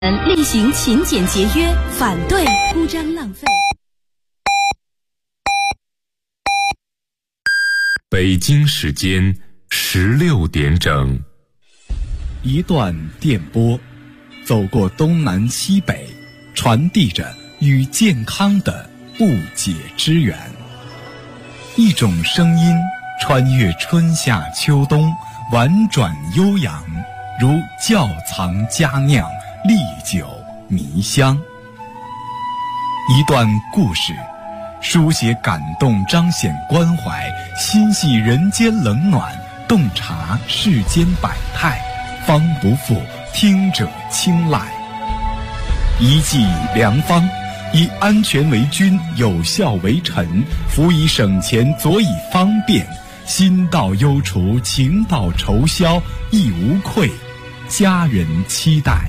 厉行勤俭节约，反对铺张浪费。 北京时间16点整， 一段电波，走过东南西北，传递着与健康的不解之缘。一种声音穿越春夏秋冬，婉转悠扬，如窖藏佳酿，历久弥香。一段故事，书写感动，彰显关怀，心系人间冷暖，洞察世间百态，方不负听者青睐。一剂良方，以安全为君，有效为臣，辅以省钱，佐以方便，心到忧除，情到愁消，亦无愧，家人期待。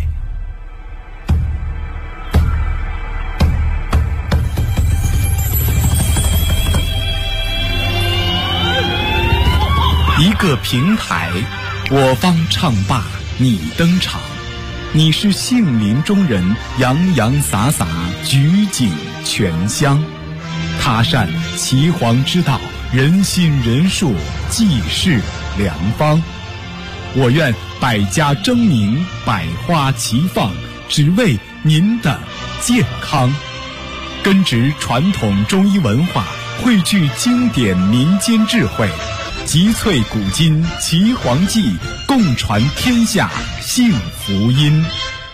一个平台，我方唱罢你登场，你是杏林中人，洋洋洒洒，举景全香。他善岐黄之道，人心人术，济世良方。我愿百家争鸣，百花齐放，只为您的健康。根植传统中医文化，汇聚经典民间智慧，集萃古今岐黄记，共传天下幸福音。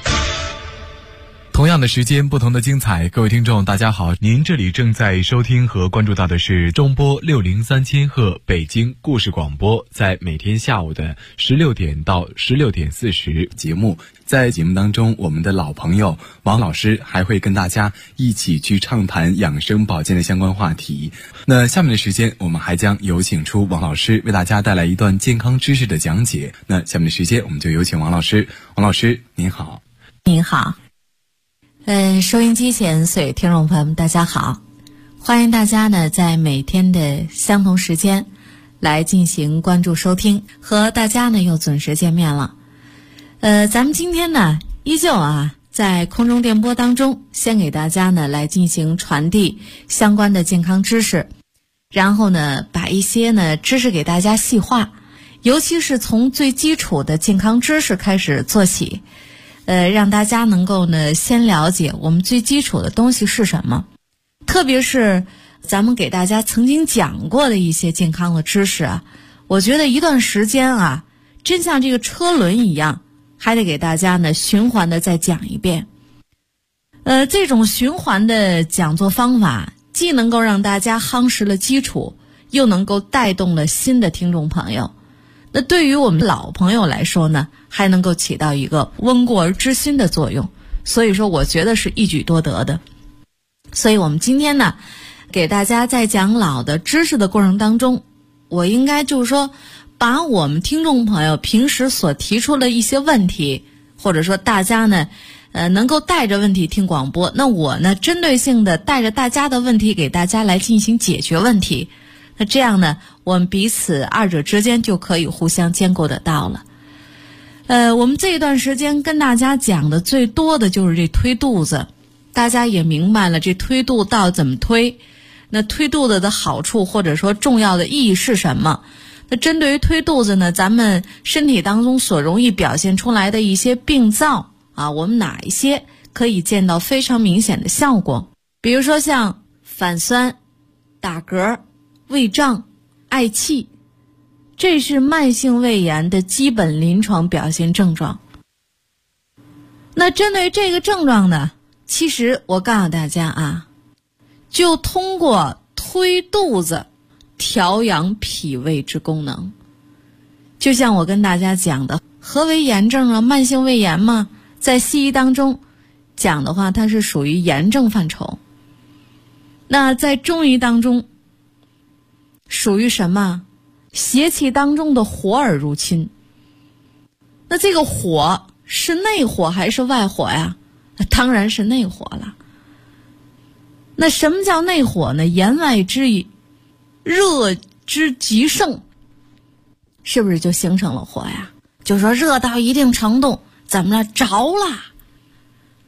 同样的时间，不同的精彩。各位听众大家好，您这里正在收听和关注到的是中波603千赫北京故事广播，在每天下午的16点到16点40节目。在节目当中，我们的老朋友王老师还会跟大家一起去畅谈养生保健的相关话题。那下面的时间，我们还将有请出王老师为大家带来一段健康知识的讲解。那下面的时间，我们就有请王老师。王老师您好。 您好。收音机前所有听众朋友们大家好，欢迎大家呢在每天的相同时间来进行关注收听，和大家呢又准时见面了。咱们今天呢依旧在空中电波当中，先给大家呢来进行传递相关的健康知识，然后呢把一些呢知识给大家细化，尤其是从最基础的健康知识开始做起。让大家能够呢先了解我们最基础的东西是什么，特别是咱们给大家曾经讲过的一些健康的知识我觉得一段时间真像这个车轮一样，还得给大家呢循环的再讲一遍。这种循环的讲座方法，既能够让大家夯实了基础，又能够带动了新的听众朋友。那对于我们老朋友来说呢，还能够起到一个温故而知新的作用，所以说我觉得是一举多得的。所以我们今天呢给大家在讲老的知识的过程当中，我应该就是说把我们听众朋友平时所提出的一些问题，或者说大家呢能够带着问题听广播，那我呢针对性的带着大家的问题给大家来进行解决问题，那这样呢我们彼此二者之间就可以互相兼顾得到了。我们这一段时间跟大家讲的最多的就是这推肚子，大家也明白了这推肚到底怎么推，那推肚子的好处或者说重要的意义是什么。那针对于推肚子呢，咱们身体当中所容易表现出来的一些病灶我们哪一些可以见到非常明显的效果，比如说像反酸、打嗝、胃胀、嗳气，这是慢性胃炎的基本临床表现症状。那针对这个症状呢，其实我告诉大家就通过推肚子调养脾胃之功能。就像我跟大家讲的，何为炎症慢性胃炎嘛，在西医当中讲的话，它是属于炎症范畴。那在中医当中属于什么？邪气当中的火而入侵。那这个火是内火还是外火呀？当然是内火了。那什么叫内火呢？言外之意，热之极盛，是不是就形成了火呀？就说热到一定程度，怎么了？着了。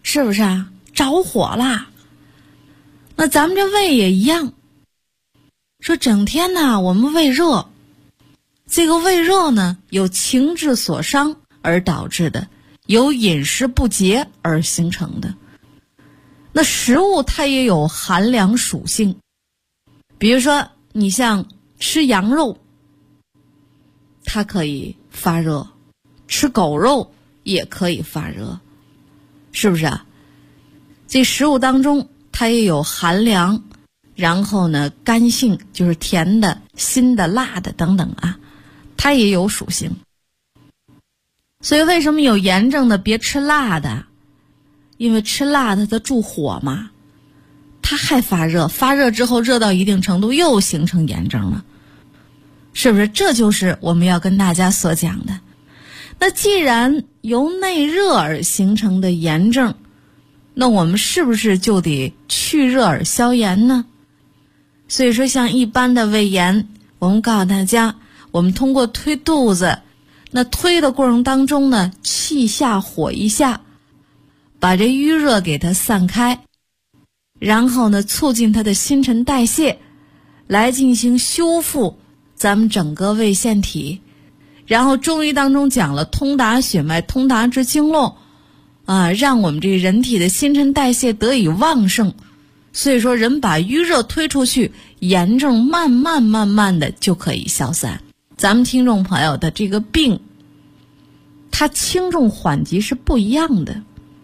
是不是啊？着火啦。那咱们这胃也一样，说整天呢我们胃热，这个胃热呢有情志所伤而导致的，有饮食不节而形成的。那食物它也有寒凉属性，比如说你像吃羊肉，它可以发热，吃狗肉也可以发热，是不是啊？这食物当中它也有寒凉，然后呢干性，就是甜的、辛的、辣的等等啊，它也有属性。所以为什么有炎症的别吃辣的？因为吃辣的它助火嘛，它还发热，发热之后热到一定程度又形成炎症了，是不是？这就是我们要跟大家所讲的。那既然由内热而形成的炎症，那我们是不是就得去热而消炎呢？所以说像一般的胃炎，我们告诉大家，我们通过推肚子，那推的过程当中呢，气下火一下，把这淤热给它散开，然后呢促进它的新陈代谢，来进行修复咱们整个胃腺体。然后中医当中讲了通达血脉，通达之经络啊，让我们这个人体的新陈代谢得以旺盛。所以说人把淤热推出去，炎症慢慢的就可以消散。咱们听众朋友的这个病，它轻重缓急是不一样的。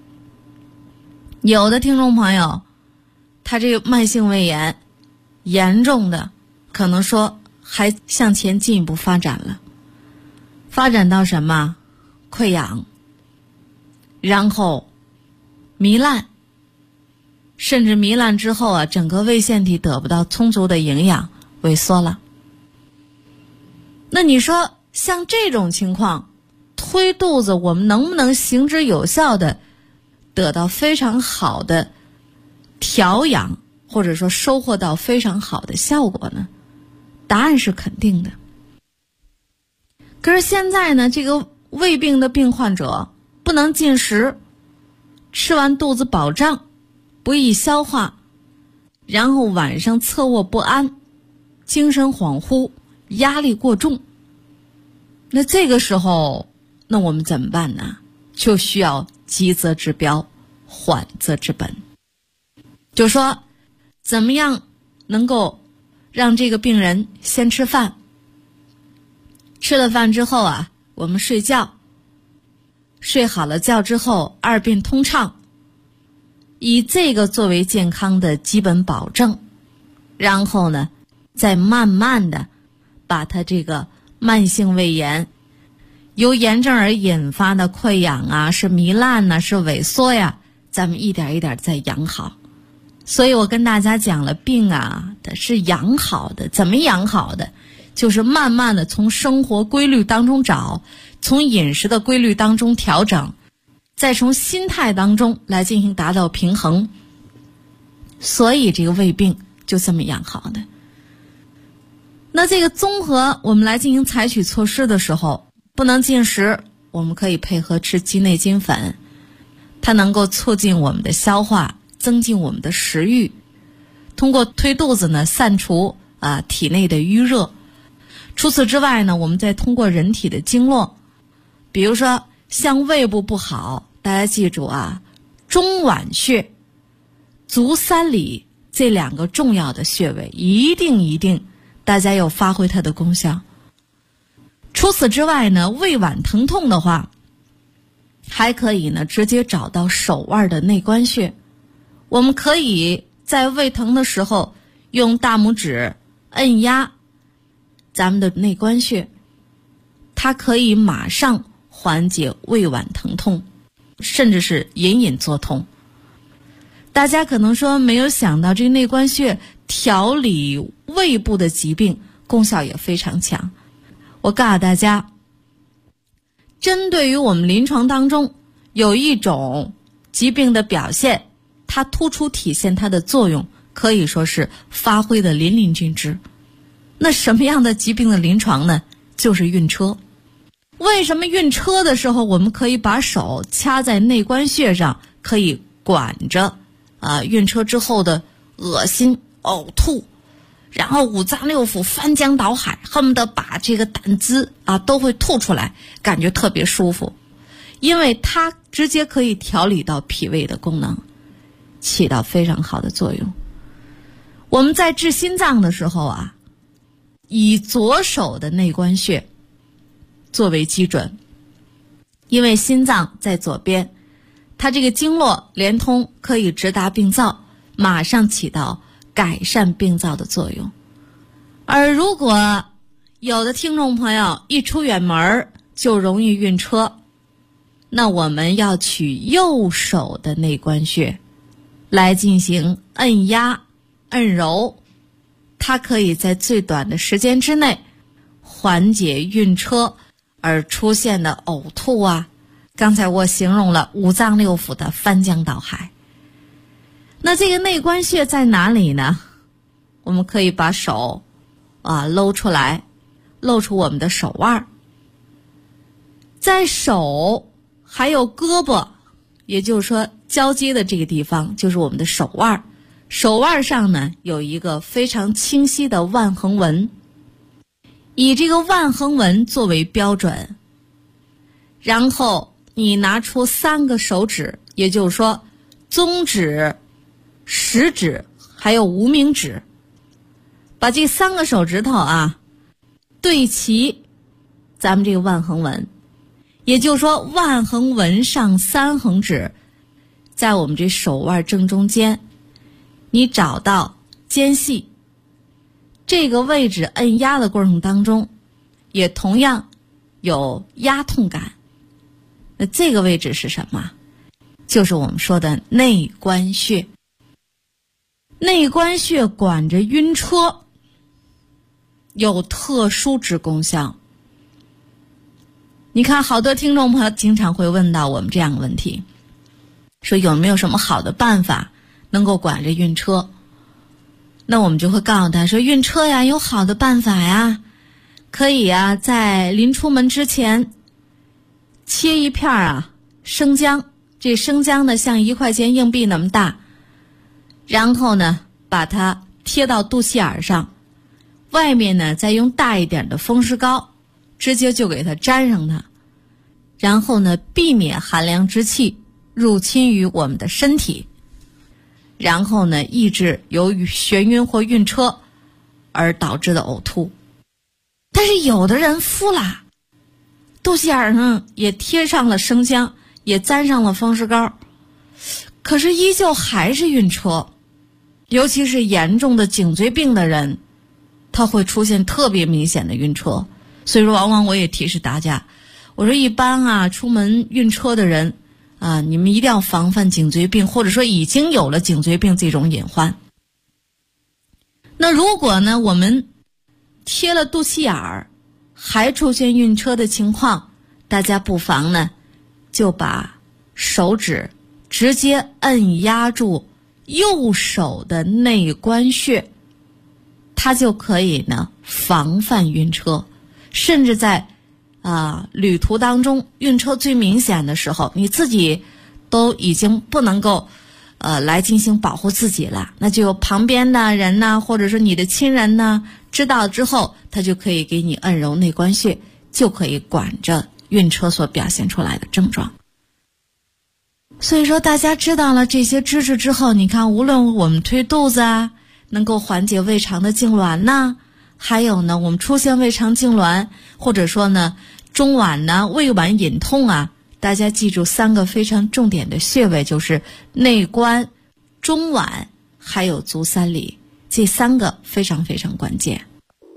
有的听众朋友他这个慢性胃炎严重的，可能说还向前进一步发展了，发展到什么？溃疡，然后糜烂，甚至糜烂之后啊，整个胃腺体得不到充足的营养，萎缩了。那你说像这种情况，推肚子我们能不能行之有效的得到非常好的调养，或者说收获到非常好的效果呢？答案是肯定的。可是现在呢，这个胃病的病患者不能进食，吃完肚子饱胀，不易消化，然后晚上侧卧不安，精神恍惚，压力过重。那这个时候，那我们怎么办呢？就需要急则治标，缓则治本。就说怎么样能够让这个病人先吃饭，吃了饭之后啊，我们睡觉，睡好了觉之后二便通畅，以这个作为健康的基本保证，然后呢再慢慢的把它这个慢性胃炎由炎症而引发的溃疡啊，是糜烂啊，是萎缩呀，咱们一点一点再养好。所以我跟大家讲了，病啊的是养好的。怎么养好的？就是慢慢的从生活规律当中找，从饮食的规律当中调整，再从心态当中来进行达到平衡。所以这个胃病就这么养好的。那这个综合我们来进行采取措施的时候，不能进食，我们可以配合吃鸡内金粉，它能够促进我们的消化，增进我们的食欲，通过推肚子呢散除体内的淤热。除此之外呢，我们再通过人体的经络，比如说像胃部不好，大家记住啊，中脘穴、足三里这两个重要的穴位一定大家要发挥它的功效。除此之外呢，胃脘疼痛的话，还可以呢直接找到手腕的内关穴。我们可以在胃疼的时候用大拇指按压咱们的内关穴，它可以马上缓解胃脘疼痛，甚至是隐隐作痛。大家可能说没有想到，这个内关穴调理胃部的疾病功效也非常强。我告诉大家，针对于我们临床当中有一种疾病的表现，它突出体现它的作用，可以说是发挥的淋漓尽致。那什么样的疾病的临床呢？就是晕车。为什么晕车的时候我们可以把手掐在内关穴上，可以管着晕车之后的恶心、呕吐，然后五脏六腑翻江倒海，恨不得把这个胆汁都会吐出来，感觉特别舒服。因为它直接可以调理到脾胃的功能，起到非常好的作用。我们在治心脏的时候以左手的内关穴作为基准，因为心脏在左边，它这个经络连通，可以直达病灶，马上起到改善病灶的作用。而如果有的听众朋友一出远门就容易晕车，那我们要取右手的内关穴来进行按压按揉，它可以在最短的时间之内缓解晕车而出现的呕吐刚才我形容了五脏六腑的翻江倒海。那这个内关穴在哪里呢？我们可以把手搂出来，露出我们的手腕，在手还有胳膊，也就是说交接的这个地方就是我们的手腕，手腕上呢有一个非常清晰的腕横纹，以这个腕横纹作为标准，然后你拿出3个手指，也就是说中指、食指还有无名指，把这3个手指头对齐咱们这个腕横纹，也就是说腕横纹上3横指在我们这手腕正中间，你找到间隙这个位置，按压的过程当中也同样有压痛感。那这个位置是什么？就是我们说的内关穴。内关穴管着晕车，有特殊之功效。你看好多听众朋友经常会问到我们这样的问题，说有没有什么好的办法能够管着晕车？那我们就会告诉他说，晕车有好的办法可以在临出门之前切一片生姜，这生姜呢像1块钱硬币那么大，然后呢把它贴到肚脐眼上，外面呢再用大一点的风湿膏直接就给它粘上它，然后呢避免寒凉之气入侵于我们的身体，然后呢抑制由于眩晕或晕车而导致的呕吐。但是有的人敷了，肚脐眼上也贴上了生姜，也沾上了风湿膏，可是依旧还是晕车。尤其是严重的颈椎病的人，他会出现特别明显的晕车。所以说往往我也提示大家，我说一般出门晕车的人你们一定要防范颈椎病，或者说已经有了颈椎病这种隐患。那如果呢我们贴了肚脐眼儿还出现晕车的情况，大家不妨呢就把手指直接按压住右手的内关穴，它就可以呢防范晕车。甚至在旅途当中晕车最明显的时候，你自己都已经不能够来进行保护自己了，那就有旁边的人呢，或者说你的亲人呢知道之后，他就可以给你按揉内关穴，就可以管着晕车所表现出来的症状。所以说大家知道了这些知识之后，你看无论我们推肚子能够缓解胃肠的痉挛还有呢我们出现胃肠痉挛，或者说呢中脘胃脘隐痛大家记住3个非常重点的穴位，就是内关、中脘还有足三里，这3个非常非常关键。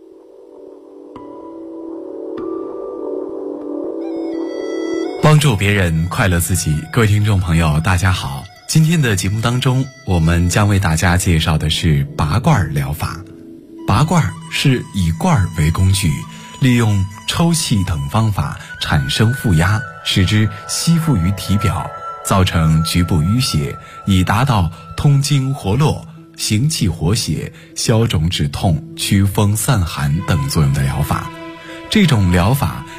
帮助别人，快乐自己。各位听众朋友大家好，今天的节目当中，我们将为大家介绍的是拔罐疗法。拔罐是以罐为工具，利用抽气等方法产生负压，使之吸附于体表，造成局部淤血，以达到通经活络、行气活血、消肿止痛、祛风散寒等作用的疗法。这种疗法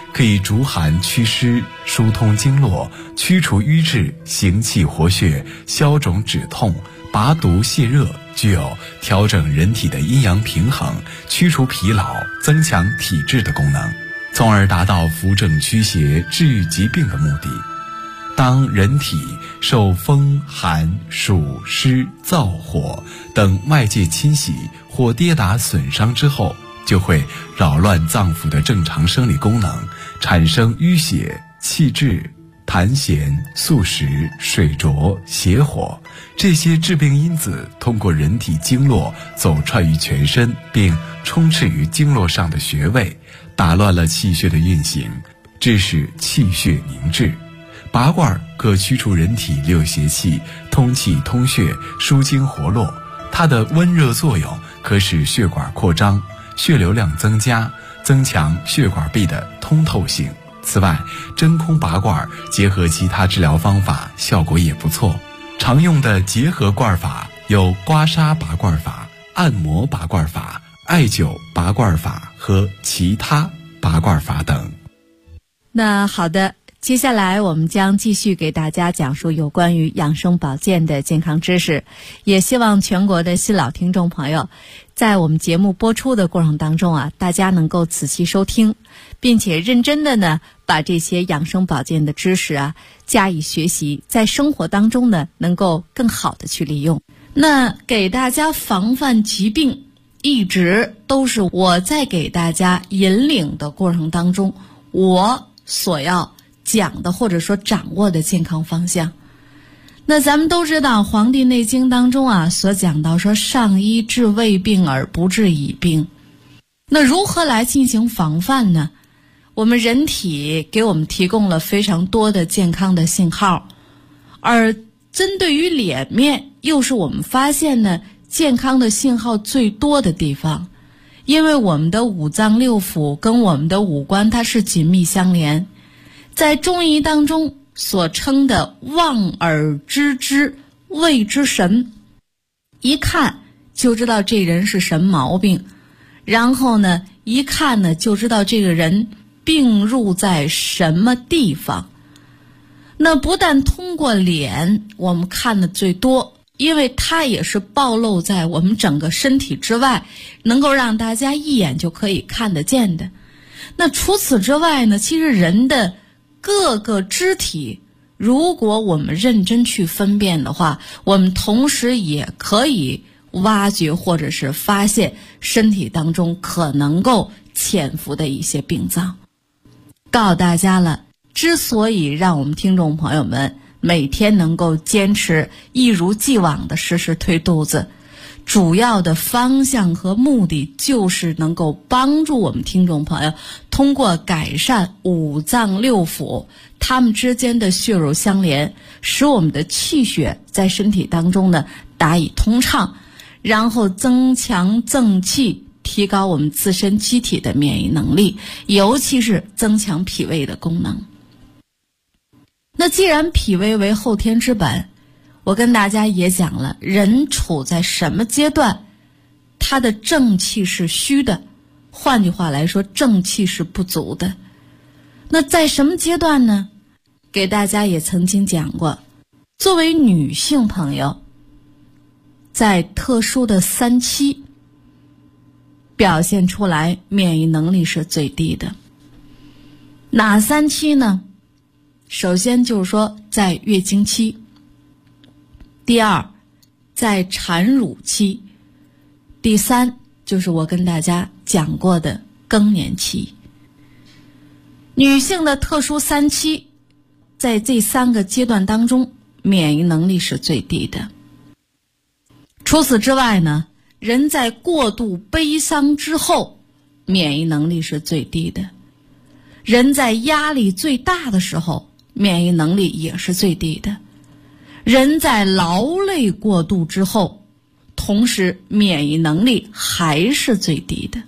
可以逐寒祛湿、疏通经络、驱除瘀滞、行气活血、消肿止痛、拔毒泻热，具有调整人体的阴阳平衡、驱除疲劳、增强体质的功能，从而达到扶正驱邪、治愈疾病的目的。当人体受风、寒、暑、湿、燥、火等外界侵袭或跌打损伤之后，就会扰乱脏腑的正常生理功能，产生淤血、气滞、痰涎、宿食、水浊、邪火，这些致病因子通过人体经络走串于全身，并充斥于经络上的穴位，打乱了气血的运行，致使气血凝滞。拔罐可驱除人体六邪气，通气通血，舒经活络。它的温热作用可使血管扩张，血流量增加，增强血管壁的通透性。此外，真空拔罐结合其他治疗方法，效果也不错。常用的结合罐法有刮痧拔罐法、按摩拔罐法、艾灸拔罐法和其他拔罐法等。 那好的，接下来我们将继续给大家讲述有关于养生保健的健康知识，也希望全国的新老听众朋友在我们节目播出的过程当中大家能够仔细收听，并且认真的呢把这些养生保健的知识加以学习，在生活当中呢能够更好的去利用。那给大家防范疾病一直都是我在给大家引领的过程当中我所要讲的或者说掌握的健康方向。那咱们都知道《黄帝内经》当中所讲到说，上医治未病而不治已病。那如何来进行防范呢？我们人体给我们提供了非常多的健康的信号，而针对于脸面又是我们发现呢健康的信号最多的地方。因为我们的五脏六腑跟我们的五官它是紧密相连，在中医当中所称的望而知之谓之神，一看就知道这人是什么毛病，然后呢一看呢就知道这个人病入在什么地方。那不但通过脸我们看的最多，因为它也是暴露在我们整个身体之外，能够让大家一眼就可以看得见的。那除此之外呢，其实人的各个肢体，如果我们认真去分辨的话，我们同时也可以挖掘或者是发现身体当中可能够潜伏的一些病灶。告诉大家了，之所以让我们听众朋友们每天能够坚持一如既往的时时推肚子，主要的方向和目的就是能够帮助我们听众朋友通过改善五脏六腑它们之间的血肉相连，使我们的气血在身体当中呢达以通畅，然后增强正气，提高我们自身机体的免疫能力，尤其是增强脾胃的功能。那既然脾胃为后天之本，我跟大家也讲了，人处在什么阶段他的正气是虚的，换句话来说正气是不足的。那在什么阶段呢？给大家也曾经讲过，作为女性朋友，在特殊的3期表现出来免疫能力是最低的。哪3期呢？首先就是说在月经期，第二在产乳期，第三就是我跟大家讲过的更年期。女性的特殊3期，在这3个阶段当中免疫能力是最低的。除此之外呢，人在过度悲伤之后免疫能力是最低的，人在压力最大的时候免疫能力也是最低的，人在劳累过度之后，同时免疫能力还是最低的。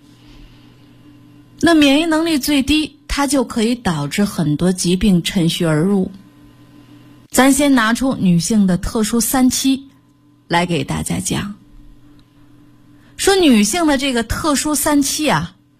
那免疫能力最低，它就可以导致很多疾病趁虚而入。咱先拿出女性的特殊3期来给大家讲，说女性的这个特殊3期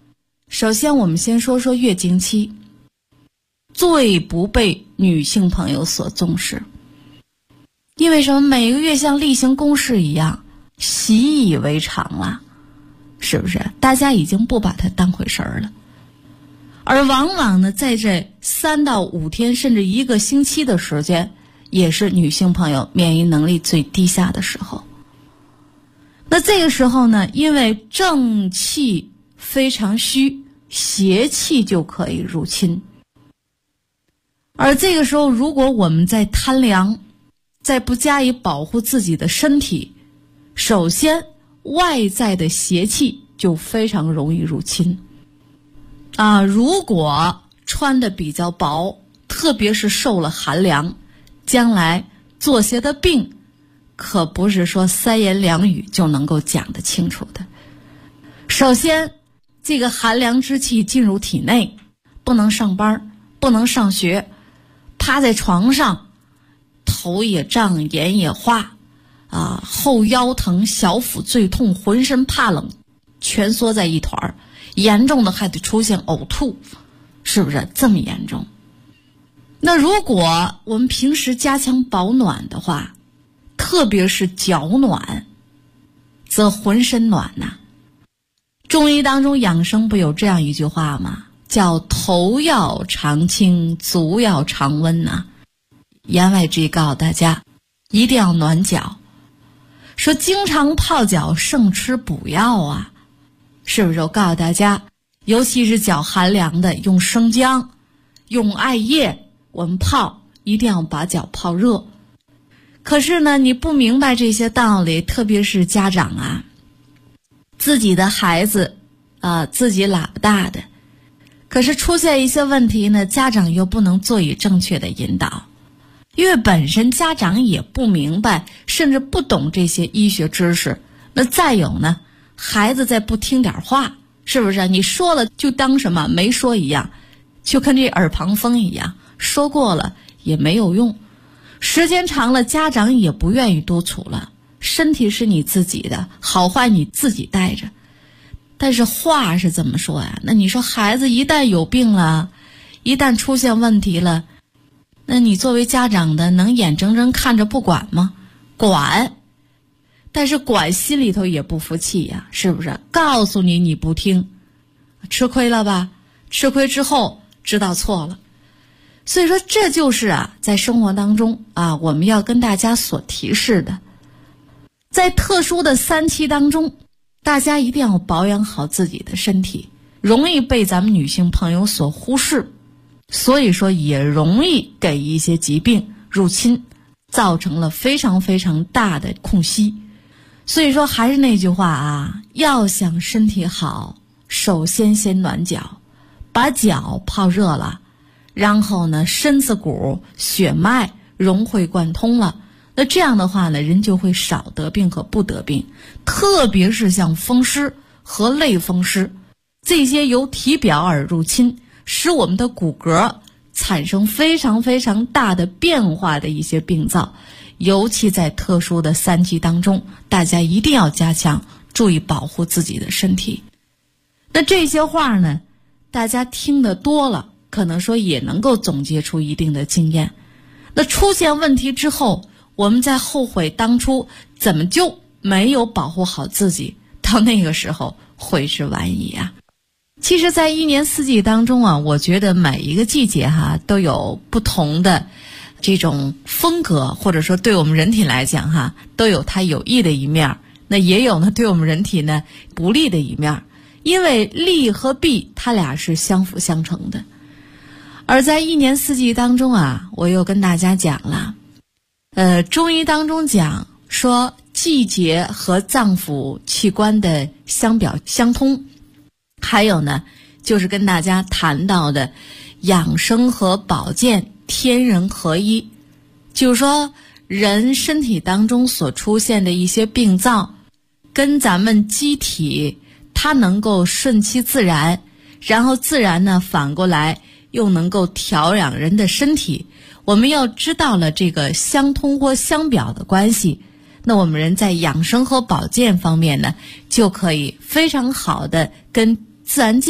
首先我们先说说月经期，最不被女性朋友所重视。因为什么？每个月像例行公事一样，习以为常了，是不是？大家已经不把它当回事儿了。而往往呢，在这3到5天甚至1个星期的时间，也是女性朋友免疫能力最低下的时候。那这个时候呢，因为正气非常虚，邪气就可以入侵。而这个时候，如果我们在贪凉，再不加以保护自己的身体，首先外在的邪气就非常容易入侵。如果穿的比较薄，特别是受了寒凉，将来做些的病可不是说3言2语就能够讲得清楚的。首先，这个寒凉之气进入体内，不能上班，不能上学，趴在床上，头也胀，眼也花，后腰疼，小腹最痛，浑身怕冷，蜷缩在一团，严重的还得出现呕吐，是不是这么严重？那如果我们平时加强保暖的话，特别是脚暖，则浑身暖呐。中医当中养生不有这样一句话吗？叫头要常清，足要常温呐。言外之意告诉大家，一定要暖脚。说经常泡脚胜吃补药啊，是不是？我告诉大家，尤其是脚寒凉的，用生姜，用艾叶，我们泡一定要把脚泡热。可是呢，你不明白这些道理，特别是家长自己的孩子自己喇叭大的，可是出现一些问题呢，家长又不能做以正确的引导，因为本身家长也不明白，甚至不懂这些医学知识。那再有呢，孩子再不听点话，是不是？你说了就当什么没说一样，就跟这耳旁风一样，说过了也没有用。时间长了，家长也不愿意督促了。身体是你自己的，好坏你自己带着。但是话是怎么说呀？那你说孩子一旦有病了，一旦出现问题了，那你作为家长的能眼睁睁看着不管吗？管，但是管心里头也不服气呀，是不是？告诉你你不听，吃亏了吧？吃亏之后知道错了。所以说这就是在生活当中我们要跟大家所提示的。在特殊的3期当中，大家一定要保养好自己的身体，容易被咱们女性朋友所忽视，所以说也容易给一些疾病入侵，造成了非常非常大的空隙。所以说还是那句话要想身体好，首先暖脚，把脚泡热了，然后呢身子骨血脉融会贯通了，那这样的话呢，人就会少得病和不得病。特别是像风湿和类风湿，这些由体表而入侵，使我们的骨骼产生非常非常大的变化的一些病灶，尤其在特殊的3期当中，大家一定要加强注意保护自己的身体。那这些话呢，大家听得多了，可能说也能够总结出一定的经验。那出现问题之后，我们在后悔当初怎么就没有保护好自己，到那个时候悔之晚矣其实在1年4季当中我觉得每一个季节都有不同的这种风格，或者说对我们人体来讲都有它有益的一面，那也有呢对我们人体呢不利的一面，因为利和弊它俩是相辅相成的。而在1年4季当中我又跟大家讲了中医当中讲说季节和脏腑器官的相表相通，还有呢就是跟大家谈到的养生和保健天人合一，就是说人身体当中所出现的一些病灶跟咱们机体它能够顺其自然，然后自然呢反过来又能够调养人的身体。我们要知道了这个相通或相表的关系，那我们人在养生和保健方面呢就可以非常好的跟自然界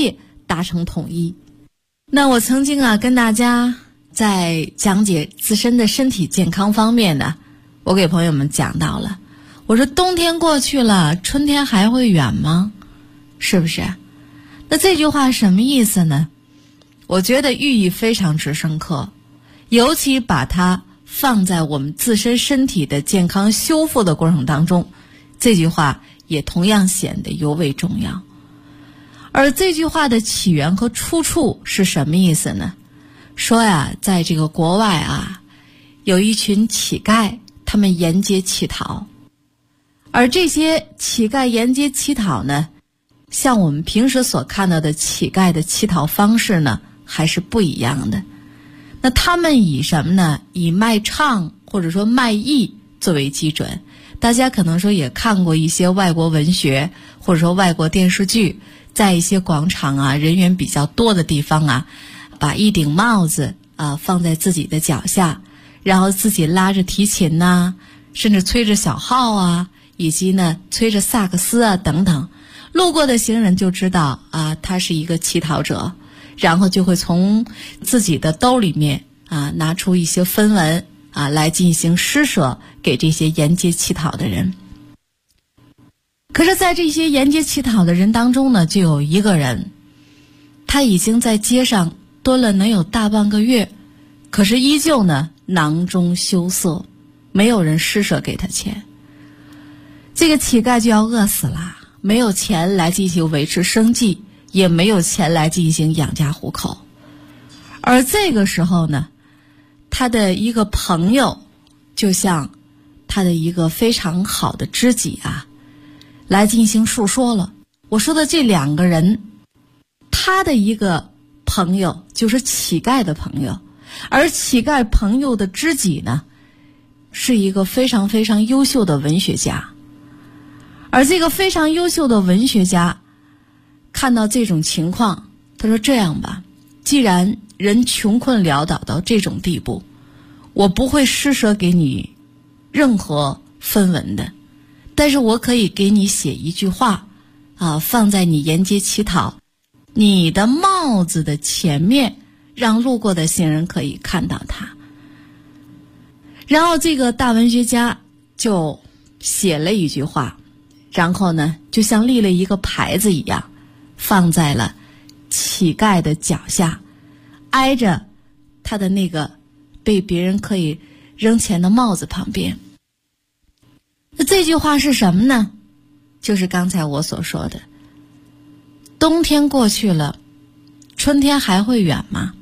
达成统一。那我曾经跟大家在讲解自身的身体健康方面呢，我给朋友们讲到了，我说冬天过去了，春天还会远吗？是不是？那这句话什么意思呢？我觉得寓意非常之深刻，尤其把它放在我们自身身体的健康修复的过程当中，这句话也同样显得尤为重要。而这句话的起源和出处是什么意思呢？说呀，在这个国外有一群乞丐，他们沿街乞讨，而这些乞丐沿街乞讨呢，像我们平时所看到的乞丐的乞讨方式呢，还是不一样的。那他们以什么呢？以卖唱或者说卖艺作为基准。大家可能说也看过一些外国文学或者说外国电视剧，在一些广场人员比较多的地方把一顶帽子放在自己的脚下，然后自己拉着提琴甚至吹着小号以及呢吹着萨克斯等等，路过的行人就知道他是一个乞讨者，然后就会从自己的兜里面拿出一些分文来进行施舍给这些沿街乞讨的人。可是在这些沿街乞讨的人当中呢，就有一个人，他已经在街上蹲了能有大半个月，可是依旧呢囊中羞涩，没有人施舍给他钱。这个乞丐就要饿死了，没有钱来进行维持生计，也没有钱来进行养家糊口。而这个时候呢，他的一个朋友就像他的一个非常好的知己来进行述说了。我说的这两个人，他的一个朋友就是乞丐的朋友，而乞丐朋友的知己呢，是一个非常非常优秀的文学家。而这个非常优秀的文学家看到这种情况，他说这样吧，既然人穷困潦倒到这种地步，我不会施舍给你任何分文的，但是我可以给你写一句话放在你沿街乞讨你的帽子的前面，让路过的行人可以看到它。然后这个大文学家就写了一句话，然后呢就像立了一个牌子一样，放在了乞丐的脚下，挨着他的那个被别人可以扔钱的帽子旁边。那这句话是什么呢？就是刚才我所说的，冬天过去了，春天还会远吗？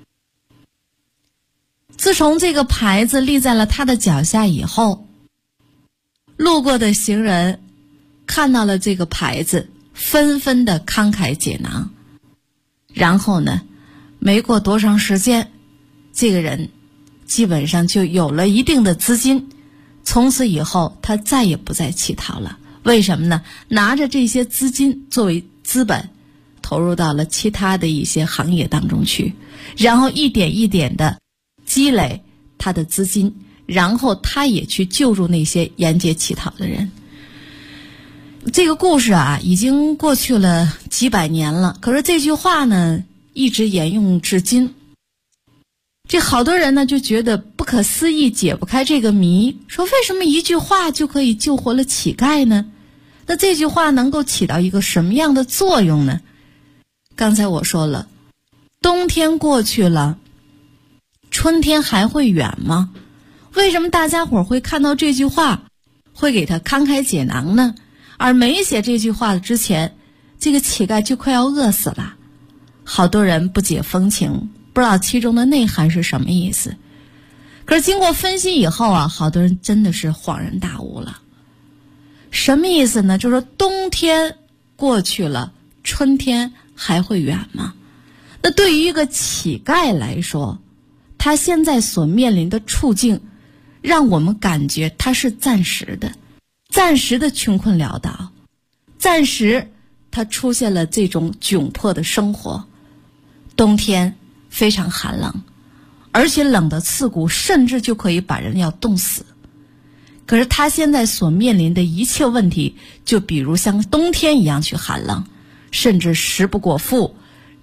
自从这个牌子立在了他的脚下以后，路过的行人看到了这个牌子，纷纷的慷慨解囊。然后呢，没过多长时间，这个人基本上就有了一定的资金，从此以后他再也不再乞讨了。为什么呢？拿着这些资金作为资本，投入到了其他的一些行业当中去，然后一点一点的积累他的资金，然后他也去救助那些沿街乞讨的人。这个故事已经过去了几百年了，可是这句话呢一直沿用至今。这好多人呢就觉得不可思议，解不开这个谜，说为什么一句话就可以救活了乞丐呢？那这句话能够起到一个什么样的作用呢？刚才我说了，冬天过去了，春天还会远吗？为什么大家伙会看到这句话会给他慷慨解囊呢？而没写这句话之前，这个乞丐就快要饿死了。好多人不解风情，不知道其中的内涵是什么意思。可是经过分析以后好多人真的是恍然大悟了。什么意思呢？就是说冬天过去了，春天还会远吗？那对于一个乞丐来说，他现在所面临的处境让我们感觉他是暂时的，暂时的穷困潦倒，暂时他出现了这种窘迫的生活。冬天非常寒冷，而且冷得刺骨，甚至就可以把人要冻死。可是他现在所面临的一切问题，就比如像冬天一样去寒冷，甚至食不果腹，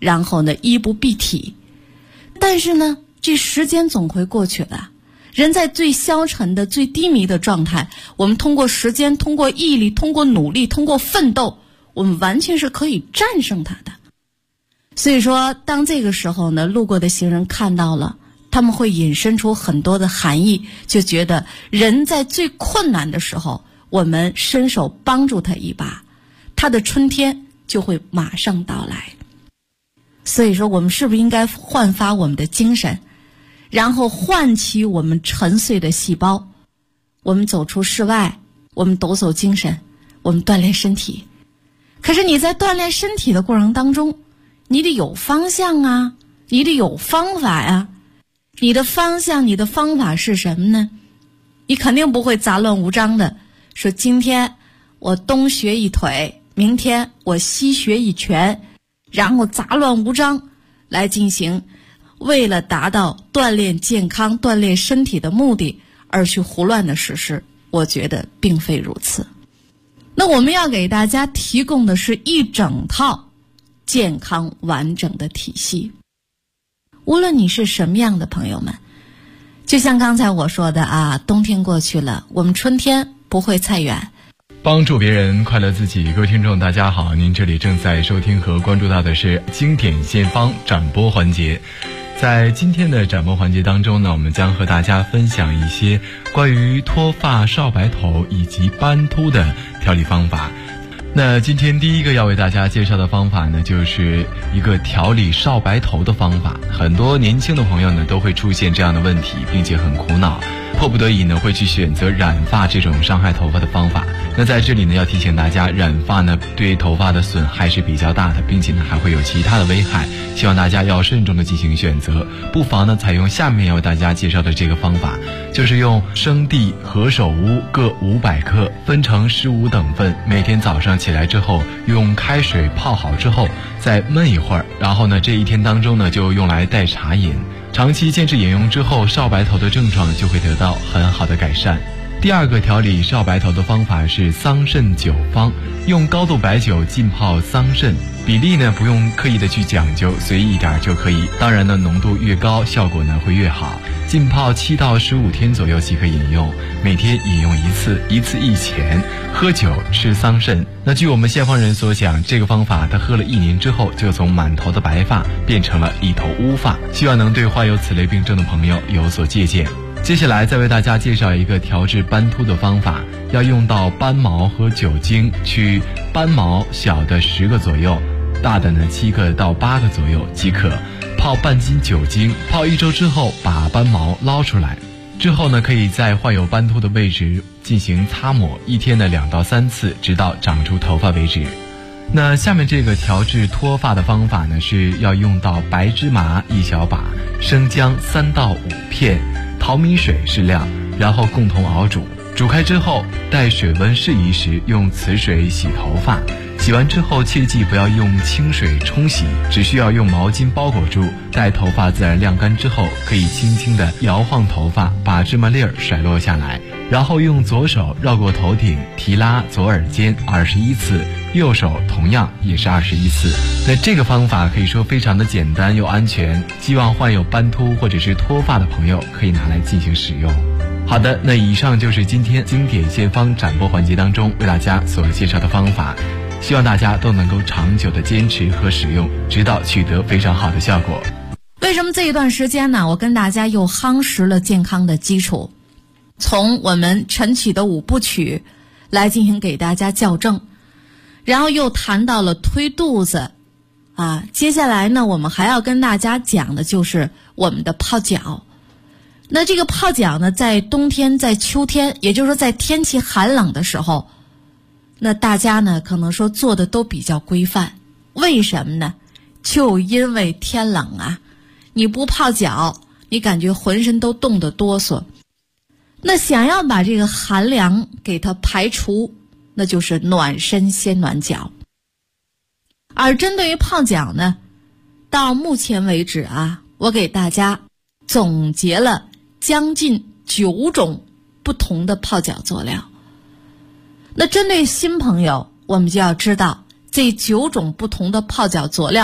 然后呢衣不蔽体。但是呢这时间总会过去的，人在最消沉的最低迷的状态，我们通过时间，通过毅力，通过努力，通过奋斗，我们完全是可以战胜它的。所以说当这个时候呢，路过的行人看到了，他们会引申出很多的含义，就觉得人在最困难的时候，我们伸手帮助他一把，他的春天就会马上到来。所以说我们是不是应该焕发我们的精神，然后唤起我们沉睡的细胞，我们走出室外，我们抖擞精神，我们锻炼身体。可是你在锻炼身体的过程当中，你得有方向啊，你得有方法呀。你的方向，你的方法是什么呢？你肯定不会杂乱无章的说，今天我东学一腿，明天我西学一拳，然后杂乱无章来进行，为了达到锻炼健康、锻炼身体的目的而去胡乱的实施。我觉得并非如此。那我们要给大家提供的是一整套健康完整的体系。无论你是什么样的朋友们，就像刚才我说的啊，冬天过去了，我们春天不会太远。 帮助别人，快乐自己。各位听众大家好，您这里正在收听和关注到的是经典线方展播环节。在今天的展播环节当中呢，我们将和大家分享一些关于脱发、少白头以及斑秃的调理方法。那今天第一个要为大家介绍的方法呢，就是一个调理少白头的方法。很多年轻的朋友呢都会出现这样的问题，并且很苦恼，迫不得已呢会去选择染发这种伤害头发的方法。那在这里呢要提醒大家，染发呢对头发的损害是比较大的，并且呢还会有其他的危害，希望大家要慎重的进行选择。不妨呢采用下面要为大家介绍的这个方法，就是用生地、何首乌各500克，分成15等份，每天早上起来之后用开水泡好之后再焖一会儿，然后呢这一天当中呢就用来代茶饮。长期坚持饮用之后，少白头的症状就会得到很好的改善。第二个调理少白头的方法是桑葚酒方，用高度白酒浸泡桑葚，比例呢不用刻意的去讲究，随意一点就可以。当然呢浓度越高效果呢会越好。浸泡7到15天左右即可饮用，每天饮用一次，一次1钱，喝酒吃桑葚。那据我们县方人所讲，这个方法他喝了1年之后，就从满头的白发变成了一头乌发，希望能对患有此类病症的朋友有所借鉴。接下来再为大家介绍一个调治斑秃的方法，要用到斑毛和酒精，取斑毛小的10个左右，大的呢7个到8个左右即可。泡半斤酒精，泡1周之后把斑毛捞出来，之后呢可以在患有斑秃的位置进行擦抹，一天的2到3次，直到长出头发为止。那下面这个调治脱发的方法呢，是要用到白芝麻1小把，生姜3到5片，淘米水适量，然后共同熬煮。煮开之后，待水温适宜时用此水洗头发。洗完之后切记不要用清水冲洗，只需要用毛巾包裹住，待头发自然晾干之后，可以轻轻地摇晃头发，把芝麻粒儿甩落下来，然后用左手绕过头顶提拉左耳尖21次，右手同样也是21次。那这个方法可以说非常的简单又安全，希望患有斑秃或者是脱发的朋友可以拿来进行使用。好的，那以上就是今天经典线方展播环节当中为大家所介绍的方法，希望大家都能够长久的坚持和使用，直到取得非常好的效果。 为什么这一段时间呢，我跟大家又夯实了健康的基础，从我们晨起的5部曲来进行给大家校正，然后又谈到了推肚子啊，接下来呢我们还要跟大家讲的就是我们的泡脚。那这个泡脚呢，在冬天在秋天，也就是说在天气寒冷的时候，那大家呢可能说做的都比较规范。为什么呢？就因为天冷啊，你不泡脚，你感觉浑身都冻得哆嗦。那想要把这个寒凉给它排除，那就是暖身先暖脚。而针对于泡脚呢，到目前为止啊，我给大家总结了将近9种不同的泡脚佐料。那针对新朋友，我们就要知道这9种不同的泡脚佐料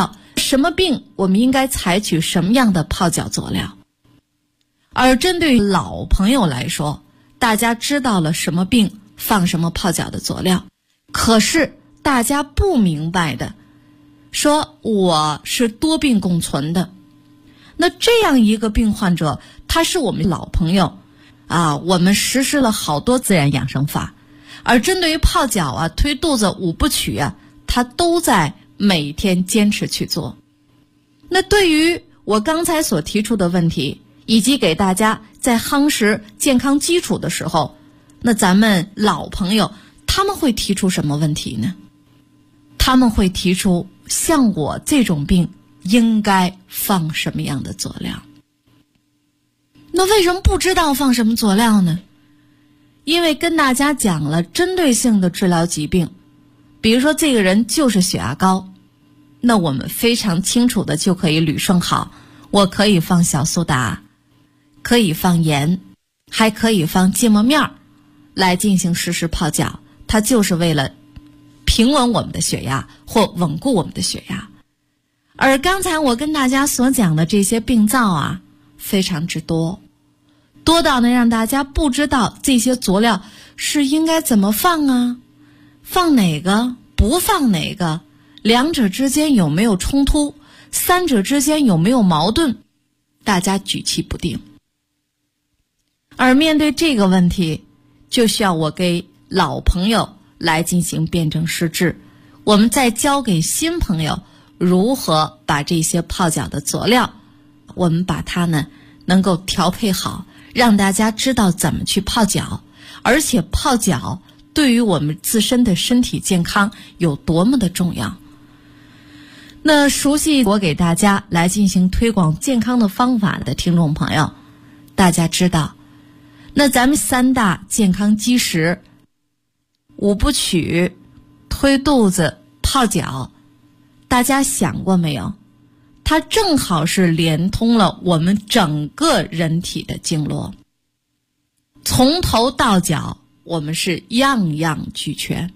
什么病我们应该采取什么样的泡脚佐料。而针对老朋友来说，大家知道了什么病放什么泡脚的佐料，可是大家不明白的，说我是多病共存的，那这样一个病患者，他是我们老朋友啊，我们实施了好多自然养生法，而针对于泡脚啊、推肚子、五不取啊，他都在每天坚持去做。那对于我刚才所提出的问题，以及给大家在夯实健康基础的时候，那咱们老朋友他们会提出什么问题呢？他们会提出像我这种病应该放什么样的佐料。那为什么不知道放什么佐料呢？因为跟大家讲了针对性的治疗疾病，比如说这个人就是血压高，那我们非常清楚的就可以捋顺好，我可以放小苏打，可以放盐，还可以放芥末面来进行实时泡脚，它就是为了平稳我们的血压或稳固我们的血压。而刚才我跟大家所讲的这些病灶啊，非常之多，多到呢让大家不知道这些佐料是应该怎么放啊，放哪个，不放哪个，两者之间有没有冲突，三者之间有没有矛盾，大家举棋不定。而面对这个问题，就需要我给老朋友来进行辩证施治，我们再教给新朋友如何把这些泡脚的佐料，我们把它呢能够调配好，让大家知道怎么去泡脚，而且泡脚对于我们自身的身体健康有多么的重要。那熟悉我给大家来进行推广健康的方法的听众朋友，大家知道，那咱们三大健康基石，五不取、推肚子、泡脚，大家想过没有？它正好是连通了我们整个人体的经络，从头到脚我们是样样俱全，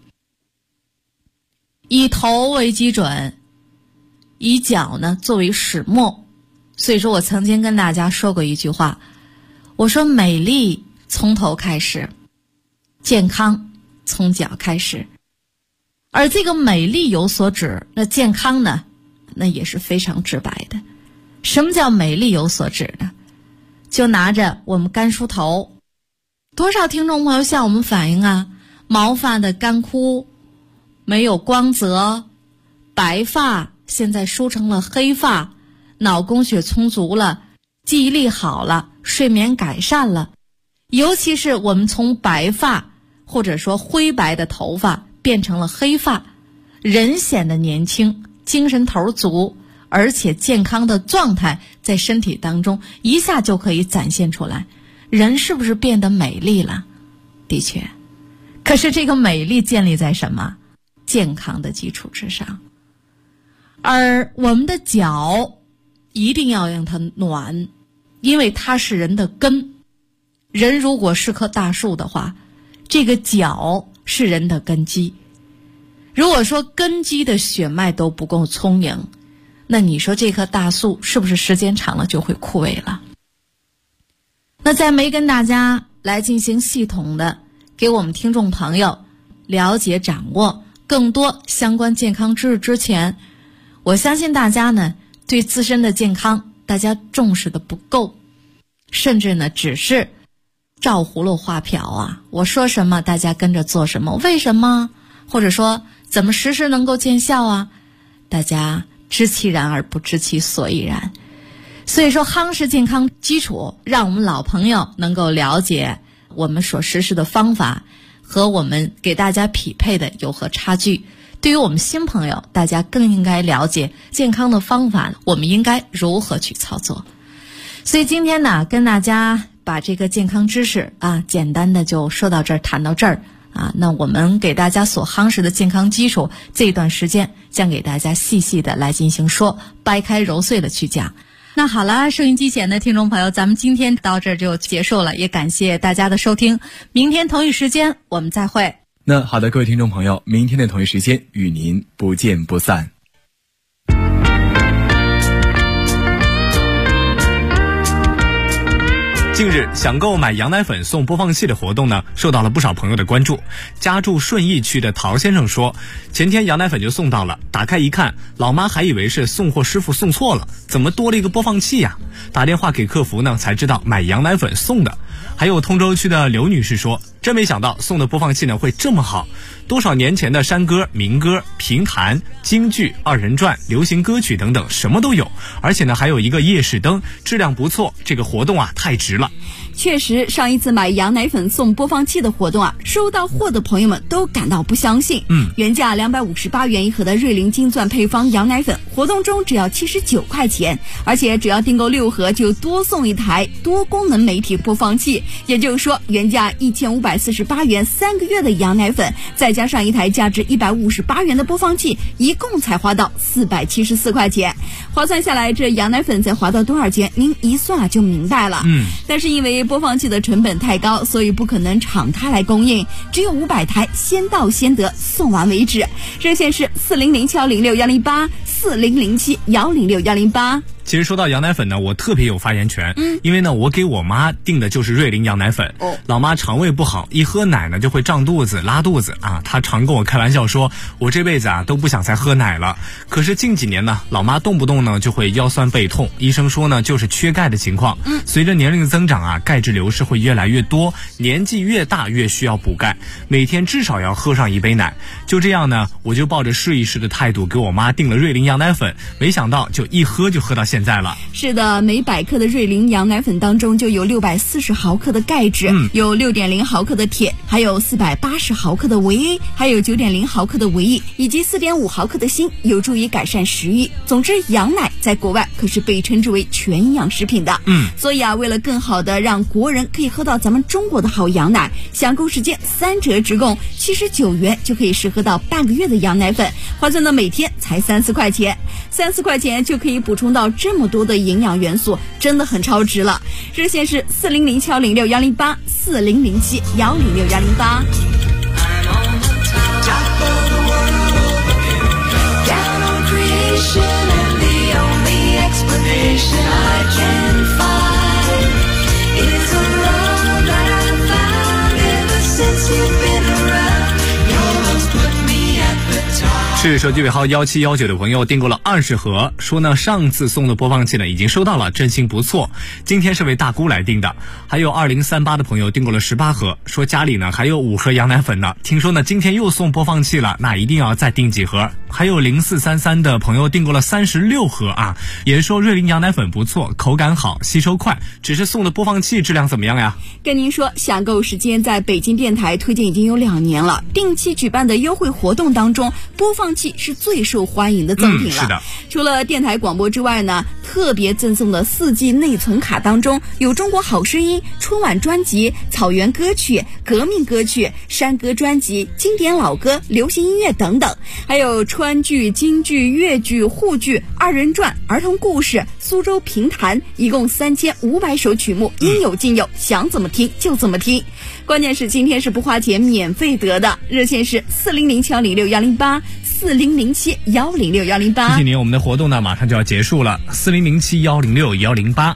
以头为基准，以脚呢作为始末。所以说我曾经跟大家说过一句话，我说美丽从头开始，健康从脚开始。而这个美丽有所指，那健康呢，那也是非常直白的。什么叫美丽有所指呢？就拿着我们干梳头，多少听众朋友向我们反映啊，毛发的干枯，没有光泽，白发现在梳成了黑发，脑供血充足了，记忆力好了，睡眠改善了。尤其是我们从白发或者说灰白的头发变成了黑发，人显得年轻，精神头足，而且健康的状态在身体当中一下就可以展现出来，人是不是变得美丽了？的确，可是这个美丽建立在什么？健康的基础之上。而我们的脚一定要让它暖，因为它是人的根。人如果是棵大树的话，这个脚是人的根基。如果说根基的血脉都不够充盈，那你说这棵大树是不是时间长了就会枯萎了？那在没跟大家来进行系统的给我们听众朋友了解掌握更多相关健康知识之前，我相信大家呢对自身的健康大家重视的不够，甚至呢只是照葫芦画瓢啊，我说什么大家跟着做什么，为什么？或者说怎么实施能够见效啊？大家知其然而不知其所以然。所以说夯实健康基础，让我们老朋友能够了解我们所实施的方法和我们给大家匹配的有何差距。对于我们新朋友，大家更应该了解健康的方法，我们应该如何去操作。所以今天呢，跟大家把这个健康知识啊，简单的就说到这儿，谈到这儿啊。那我们给大家所夯实的健康基础，这段时间将给大家细细的来进行说，掰开揉碎的去讲。那好了，收音机前的听众朋友，咱们今天到这儿就结束了，也感谢大家的收听。明天同一时间我们再会。 那好的，各位听众朋友，明天的同一时间与您不见不散。 近日，想购买羊奶粉送播放器的活动呢，受到了不少朋友的关注。家住顺义区的陶先生说，前天羊奶粉就送到了，打开一看，老妈还以为是送货师傅送错了，怎么多了一个播放器呀？打电话给客服呢，才知道买羊奶粉送的。还有通州区的刘女士说，真没想到送的播放器呢会这么好，多少年前的山歌、民歌、评弹、京剧、二人转、流行歌曲等等什么都有，而且呢还有一个夜视灯，质量不错，这个活动啊太值了。 确实，上一次买羊奶粉送播放器的活动啊，收到货的朋友们都感到不相信。原价258元一盒的瑞麟金钻配方羊奶粉，活动中只要79块钱，而且只要订购6盒就多送一台多功能媒体播放器。也就是说，原价1548元3个月的羊奶粉，再加上一台价值158元的播放器，一共才花到474块钱。划算下来，这羊奶粉才划到多少钱？您一算啊就明白了。但是因为播放器的成本太高，所以不可能厂胎来供应，只有500台，先到先得，送完为止。热线是4007108 4007106 其实说到羊奶粉呢，我特别有发言权，因为呢我给我妈订的就是瑞麟羊奶粉。老妈肠胃不好，一喝奶呢就会胀肚子拉肚子啊，她常跟我开玩笑说，我这辈子啊都不想再喝奶了。可是近几年呢，老妈动不动呢就会腰酸背痛，医生说呢就是缺钙的情况。随着年龄的增长啊，钙质流失会越来越多，年纪越大越需要补钙，每天至少要喝上1杯奶。就这样呢，我就抱着试一试的态度给我妈订了瑞麟羊奶粉，没想到就一喝就喝到现在了。 是的，每100克的瑞麟羊奶粉当中就有640毫克的钙质，有6.0毫克的铁，还有480毫克的维 A， 还有9.0毫克的维 E， 以及4.5毫克的锌，有助于改善食欲。总之，羊奶在国外可是被称之为全营养食品的。所以啊，为了更好的让国人可以喝到咱们中国的好羊奶，享购时间3折直供，79元就可以试喝到半个月的羊奶粉，划算的每天才3-4块钱，3-4块钱就可以补充到这么多的营养元素，真的很超值了。热线是4007106 4007106 108。 是手机尾号1719的朋友订购了20盒，说呢上次送的播放器呢已经收到了，真心不错。今天是为大姑来订的。还有2038的朋友订购了18盒，说家里呢还有5盒羊奶粉呢，听说呢今天又送播放器了，那一定要再订几盒。还有0433的朋友订购了36盒啊，也说瑞麟羊奶粉不错，口感好，吸收快，只是送的播放器质量怎么样呀？ 跟您说，享购时间在北京电台推荐已经有2年了，定期举办的优惠活动当中，播放器是最受欢迎的赠品了。 是的， 除了电台广播之外呢，特别赠送的4G 内存卡当中有中国好声音、春晚专辑、草原歌曲、革命歌曲、山歌专辑、经典老歌、流行音乐等等，还有川剧、京剧、粤剧、沪剧、二人转、儿童故事、苏州评弹，一共3500首曲目，应有尽有，想怎么听就怎么听。关键是今天是不花钱免费得的，热线是4007106 108 4007106 108。 提醒您，我们的活动呢马上就要结束了，4007106 108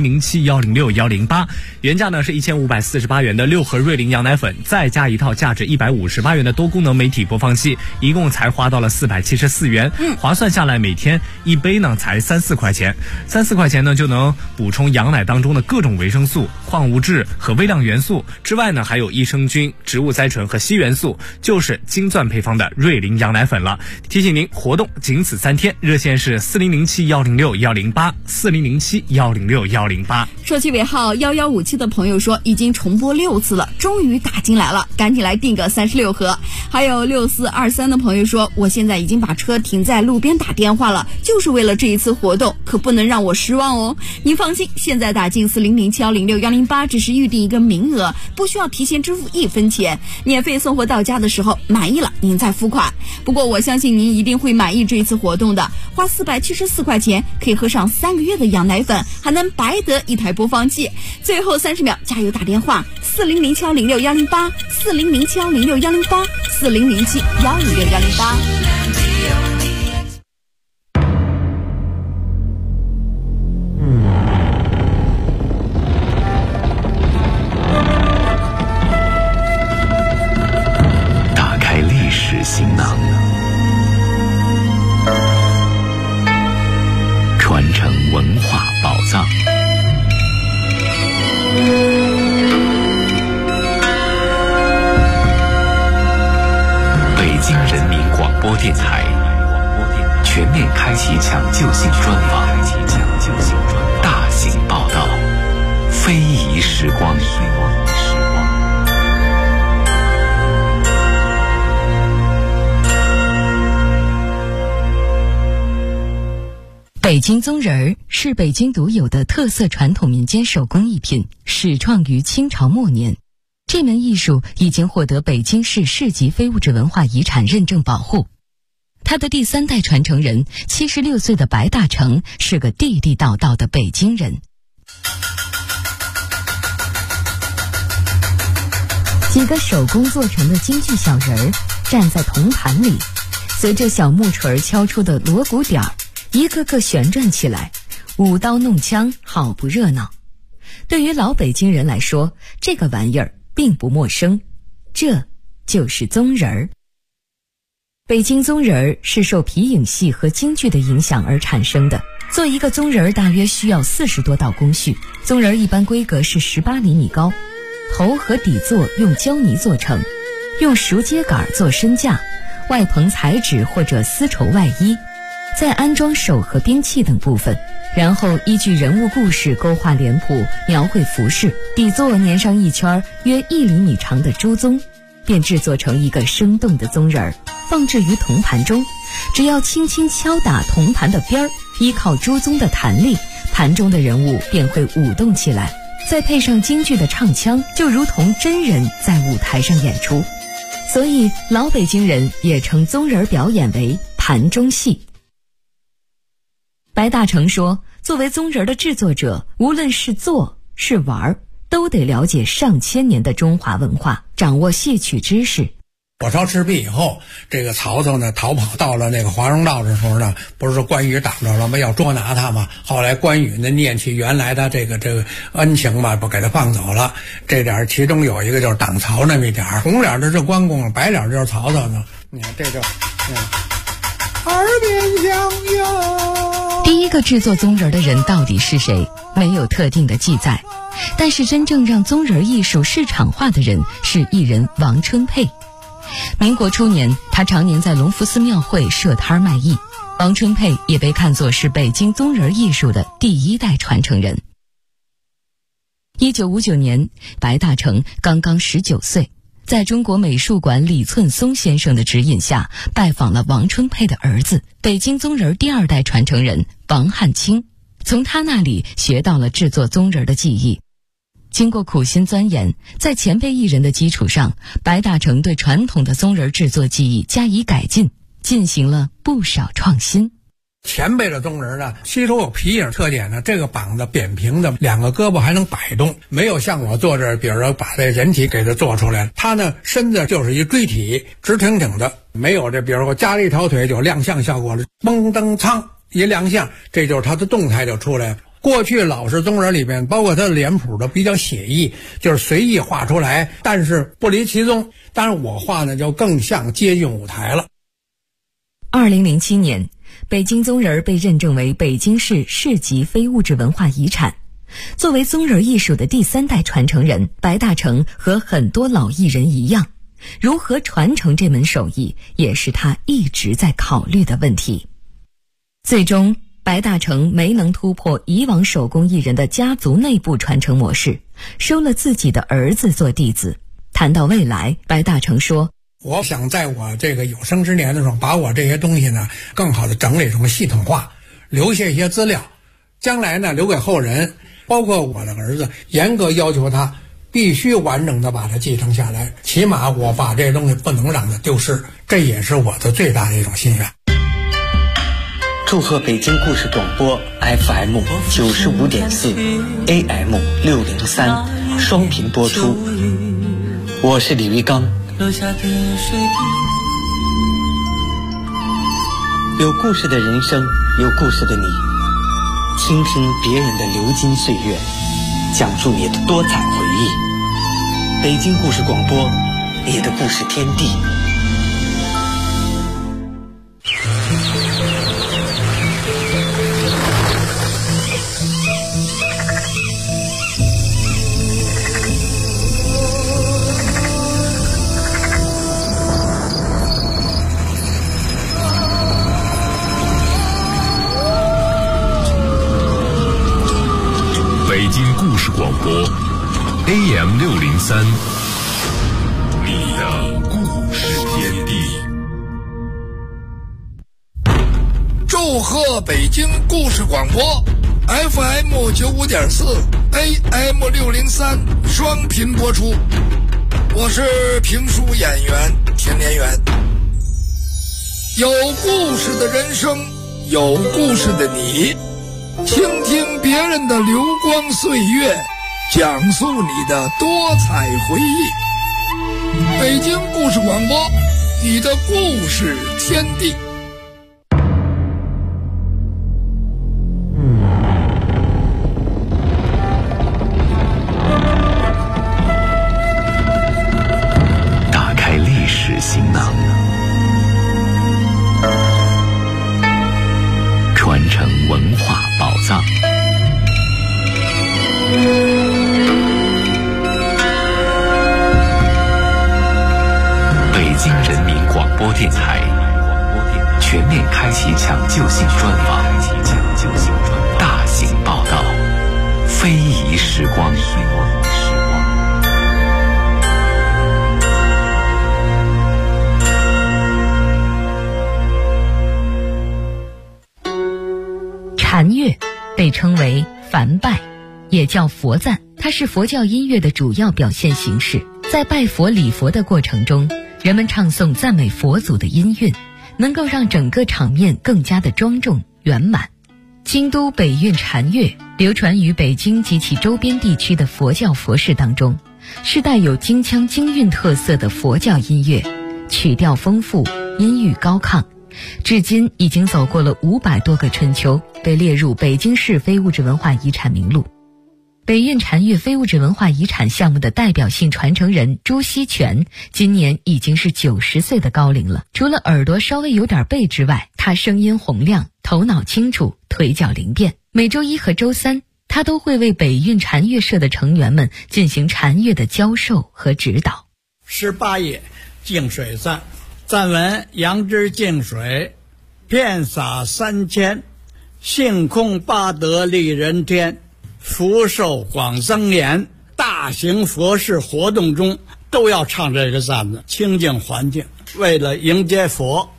4007106 108。原价呢是1548元的6盒瑞麟羊奶粉，再加一套价值158元的多功能媒体播放器，一共才花到了474元。划算下来，每天1杯呢才3-4块钱，3-4块钱呢就能补充羊奶当中的各种维生素、矿物质和微量元素之外呢，还有益生菌、植物甾醇和硒元素，就是金钻配方的瑞麟羊奶粉了。提醒您，活动仅此3天，热线是4007106 108 4007106 108。 手机尾号1157的朋友说，已经重播6次了，终于打进来了，赶紧来订个36盒。还有6423的朋友说，我现在已经把车停在路边打电话了，就是为了这一次活动，可不能让我失望哦。您放心，现在打进4007106 108只是预定一个名额，不需要提前支付1分钱，免费送货到家的时候满意了您再付款。不过我相信您一定会满意这一次活动的，花474块钱可以喝上3个月的羊奶粉，还能白得一台播放器。最后30秒加油打电话，4007106 108 4007106 108 4007106 108。 人民广播电台全面开启抢救性专访，大型报道，非遗时光。 北京宗人儿是北京独有的特色传统民间手工艺品，始创于清朝末年。这门艺术已经获得北京市市级非物质文化遗产认证保护。他的第3代传承人76岁的白大成是个地地道道的北京人。几个手工做成的京剧小人儿站在铜盘里，随着小木锤敲出的锣鼓点儿，一个个旋转起来，舞刀弄枪，好不热闹。对于老北京人来说，这个玩意儿并不陌生，这就是宗人儿。北京宗人儿是受皮影戏和京剧的影响而产生的。做一个宗人儿大约需要40多道工序。宗人儿一般规格是18厘米高，头和底座用胶泥做成，用熟秸秆做身架，外棚彩纸或者丝绸外衣，再安装手和兵器等部分，然后依据人物故事勾画脸谱，描绘服饰，底座粘上一圈约1厘米长的猪鬃，便制作成一个生动的宗人儿，放置于铜盘中。只要轻轻敲打铜盘的边儿，依靠猪鬃的弹力，盘中的人物便会舞动起来，再配上京剧的唱腔，就如同真人在舞台上演出。所以老北京人也称宗人儿表演为盘中戏。白大成说，作为宗人儿的制作者，无论是做是玩，都得了解上千年的中华文化，掌握戏曲知识。 火烧赤壁以后，这个曹操呢逃跑到了那个华容道的时候呢，不是说关羽挡着了吗？要捉拿他嘛。后来关羽呢念起原来的这个恩情嘛，不给他放走了。这点其中有一个就是挡曹那么一点，红脸的是关公，白脸就是曹操呢。你看这就，耳边相拥。 第一个制作宗人的人到底是谁？没有特定的记载。但是真正让宗人艺术市场化的人是艺人王春佩。民国初年，他常年在隆福寺庙会设摊卖艺。王春佩也被看作是北京宗人艺术的第1代传承人。1959年，白大成刚刚19岁，在中国美术馆李寸松先生的指引下，拜访了王春佩的儿子，北京宗人第2代传承人王汉卿，从他那里学到了制作宗人的技艺。经过苦心钻研，在前辈艺人的基础上，白大成对传统的宗人制作技艺加以改进，进行了不少创新。 前辈的宗人呢，吸收有皮影特点呢，这个膀子扁平的，2个胳膊还能摆动，没有像我做这，比如说把这人体给它做出来，他呢身子就是一锥体，直挺挺的，没有这，比如说加了一条腿就亮相效果了，嘣噔噌一亮相，这就是他的动态就出来了。过去老式宗人里边，包括他的脸谱都比较写意，就是随意画出来，但是不离其宗。当然我画呢就更像接近舞台了。 2007年，北京宗人被认证为北京市市级非物质文化遗产。作为宗人艺术的第3代传承人，白大成和很多老艺人一样，如何传承这门手艺，也是他一直在考虑的问题。最终白大成没能突破以往手工艺人的家族内部传承模式，收了自己的儿子做弟子。谈到未来，白大成说， 我想在我这个有生之年的时候，把我这些东西呢更好的整理成系统化，留下一些资料，将来呢留给后人，包括我的儿子，严格要求他必须完整的把它继承下来，起码我把这些东西不能让它丢失，这也是我的最大的一种心愿。 祝贺北京故事广播 FM 95.4 AM 603双频播出，我是李玉刚。有故事的人生，有故事的你，倾听别人的流金岁月，讲述你的多彩回忆。北京故事广播，你的故事天地。 事广播 AM603， 你的故事天地。 祝贺北京故事广播 FM95.4 AM603 双频播出，我是评书演员田连元。有故事的人生，有故事的你，倾听别人的流光岁月，讲述你的多彩回忆。北京故事广播，你的故事天地。 打开历史行囊，传承文化宝藏。北京人民广播电台全面开启抢救性专访，大型报道，非遗时光。 禅乐被称为梵拜，也叫佛赞，它是佛教音乐的主要表现形式。在拜佛礼佛的过程中，人们唱诵赞美佛祖的音韵，能够让整个场面更加的庄重圆满。京都北韵禅乐流传于北京及其周边地区的佛教佛事当中，是带有京腔京韵特色的佛教音乐，曲调丰富，音域高亢，至今已经走过了500多个春秋，被列入北京市非物质文化遗产名录。北韵禅乐非物质文化遗产项目的代表性传承人朱锡全今年已经是90岁的高龄了。除了耳朵稍微有点背之外，他声音洪亮，头脑清楚，腿脚灵便。每周一和周三，他都会为北韵禅乐社的成员们进行禅乐的教授和指导。 18页净水赞，赞文：杨枝净水，遍洒3000，性空八德利人天，福寿广增延。大型佛事活动中都要唱这个赞子，清净环境，为了迎接佛。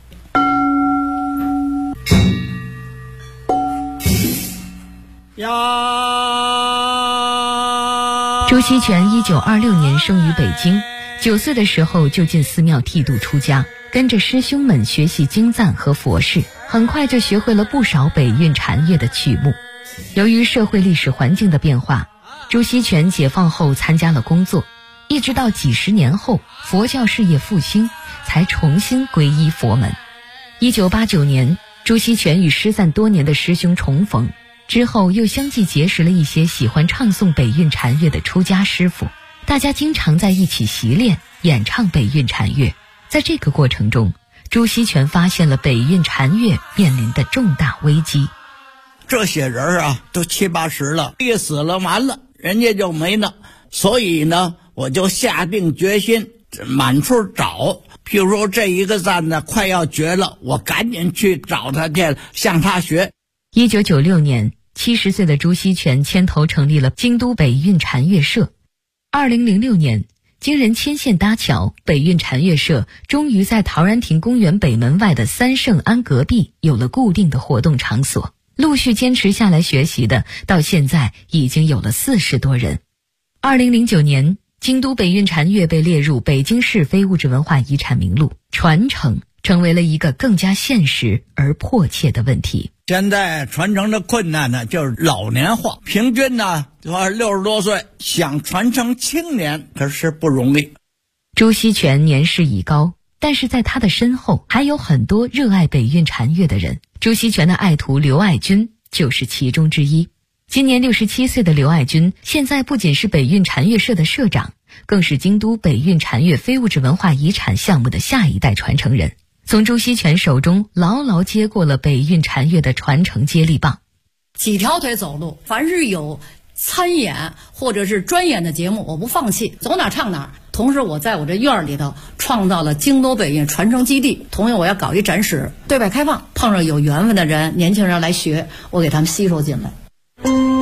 朱锡全1926年生于北京，9岁的时候就进寺庙剃度出家，跟着师兄们学习经赞和佛事，很快就学会了不少北韵禅乐的曲目。由于社会历史环境的变化，朱锡全解放后参加了工作，一直到几十年后佛教事业复兴，才重新皈依佛门。1989年，朱锡全与失散多年的师兄重逢，之后又相继结识了一些喜欢唱诵北韵禅乐的出家师傅，大家经常在一起习练演唱北韵禅乐。在这个过程中，朱锡全发现了北韵禅乐面临的重大危机。 这些人啊，都70、80了，一死了完了，人家就没了。所以呢，我就下定决心满处找。譬如说这一个赞呢快要绝了，我赶紧去找他去，向他学。 1996年，70岁的朱锡全牵头成立了京都北韵禅乐社。2006年，经人牵线搭桥，北韵禅乐社终于在陶然亭公园北门外的三圣庵隔壁有了固定的活动场所。陆续坚持下来学习的，到现在已经有了40多人。2009年，京都北韵禅乐被列入北京市非物质文化遗产名录，传承成为了一个更加现实而迫切的问题。 现在传承的困难呢，就是老年化，平均呢60多岁，想传承青年可是不容易。 朱锡全年事已高，但是在他的身后还有很多热爱北韵禅乐的人。朱锡全的爱徒刘爱军就是其中之一。今年67岁的刘爱军，现在不仅是北韵禅乐社的社长，更是京都北韵禅乐非物质文化遗产项目的下一代传承人，从朱锡全手中牢牢接过了北韵禅乐的传承接力棒。 几条腿走路，凡是有参演或者是专演的节目，我不放弃，走哪唱哪。同时我在我这院里头创造了京都北韵传承基地，同样我要搞一展示，对外开放，碰上有缘分的人，年轻人来学，我给他们吸收进来。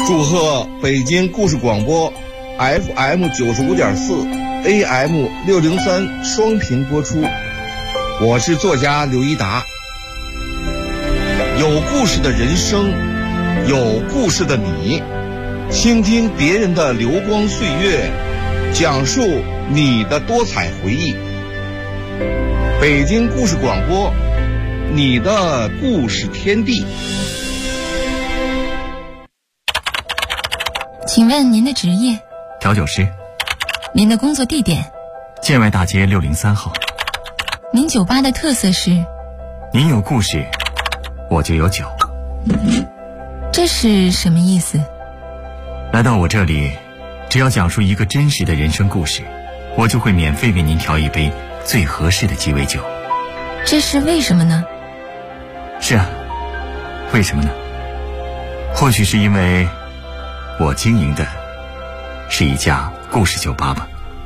祝贺北京故事广播 FM 95.4 AM 603双频播出。我是作家刘一达。有故事的人生，有故事的你，倾听别人的流光岁月，讲述你的多彩回忆。北京故事广播，你的故事天地。 请问您的职业？ 调酒师。 您的工作地点？ 建外大街603号。 您酒吧的特色是？ 您有故事，我就有酒。 这是什么意思？ 来到我这里，只要讲述一个真实的人生故事，我就会免费为您调一杯最合适的鸡尾酒。 这是为什么呢？ 是啊，为什么呢？或许是因为我经营的是一家故事酒吧吧。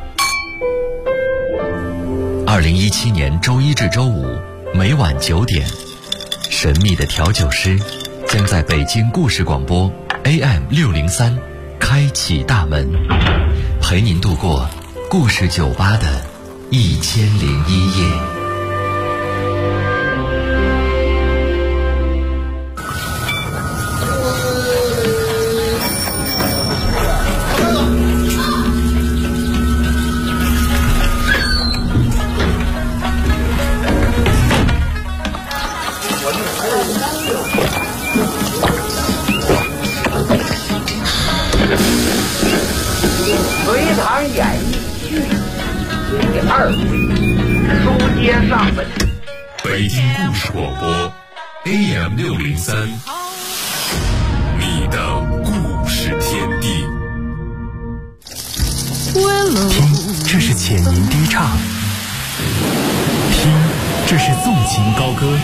2017年周一至周五每晚9点，神秘的调酒师将在北京故事广播 AM 603开启大门，陪您度过故事酒吧的1001夜。 隋唐演义序第2回，书接上文。 北京故事广播 AM 603，你的故事天地。 听，这是浅吟低唱；听，这是纵情高歌；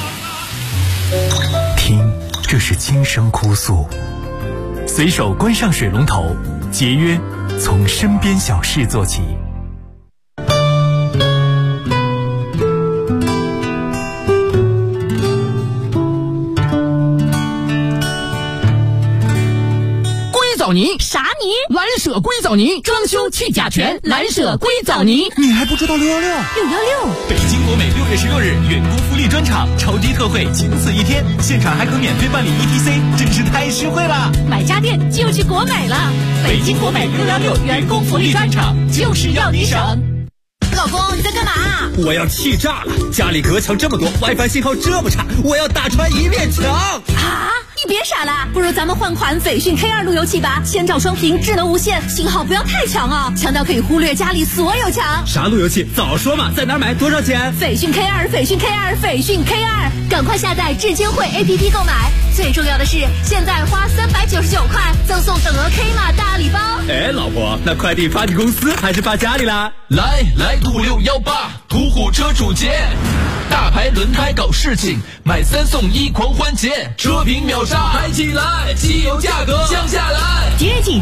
听，这是轻声哭诉。随手关上水龙头，节约从身边小事做起。 藻泥啥泥？ 蓝舍硅藻泥，装修去甲醛，蓝舍硅藻泥。 你还不知道616？616！ 北京国美6月16日员工福利专场，超低特惠，仅此一天，现场还可免费办理 ETC， 真是太实惠了！ 买家电就去国美了。 北京国美616员工福利专场，就是要你省。 老公，你在干嘛？ 我要气炸了！家里隔墙这么多 ，WiFi 信号这么差，我要打穿一面墙！ 啊！你别傻了，不如咱们换款斐讯 K2 路由器吧，千兆双屏，智能无线，信号不要太强哦，强到可以忽略家里所有墙。 啥路由器？早说嘛，在哪儿买？多少钱？ 斐讯 K2，斐讯 K2，斐讯 K2，赶快下载智金汇 APP 购买。最重要的是，现在花399块，赠送等额 K 码大礼包。 哎，老婆，那快递发你公司还是发家里啦？ 来5618，途虎车主节，大牌轮胎搞事情，买3送1狂欢节，车评秒杀，买起来，汽油价格降下来。 即日起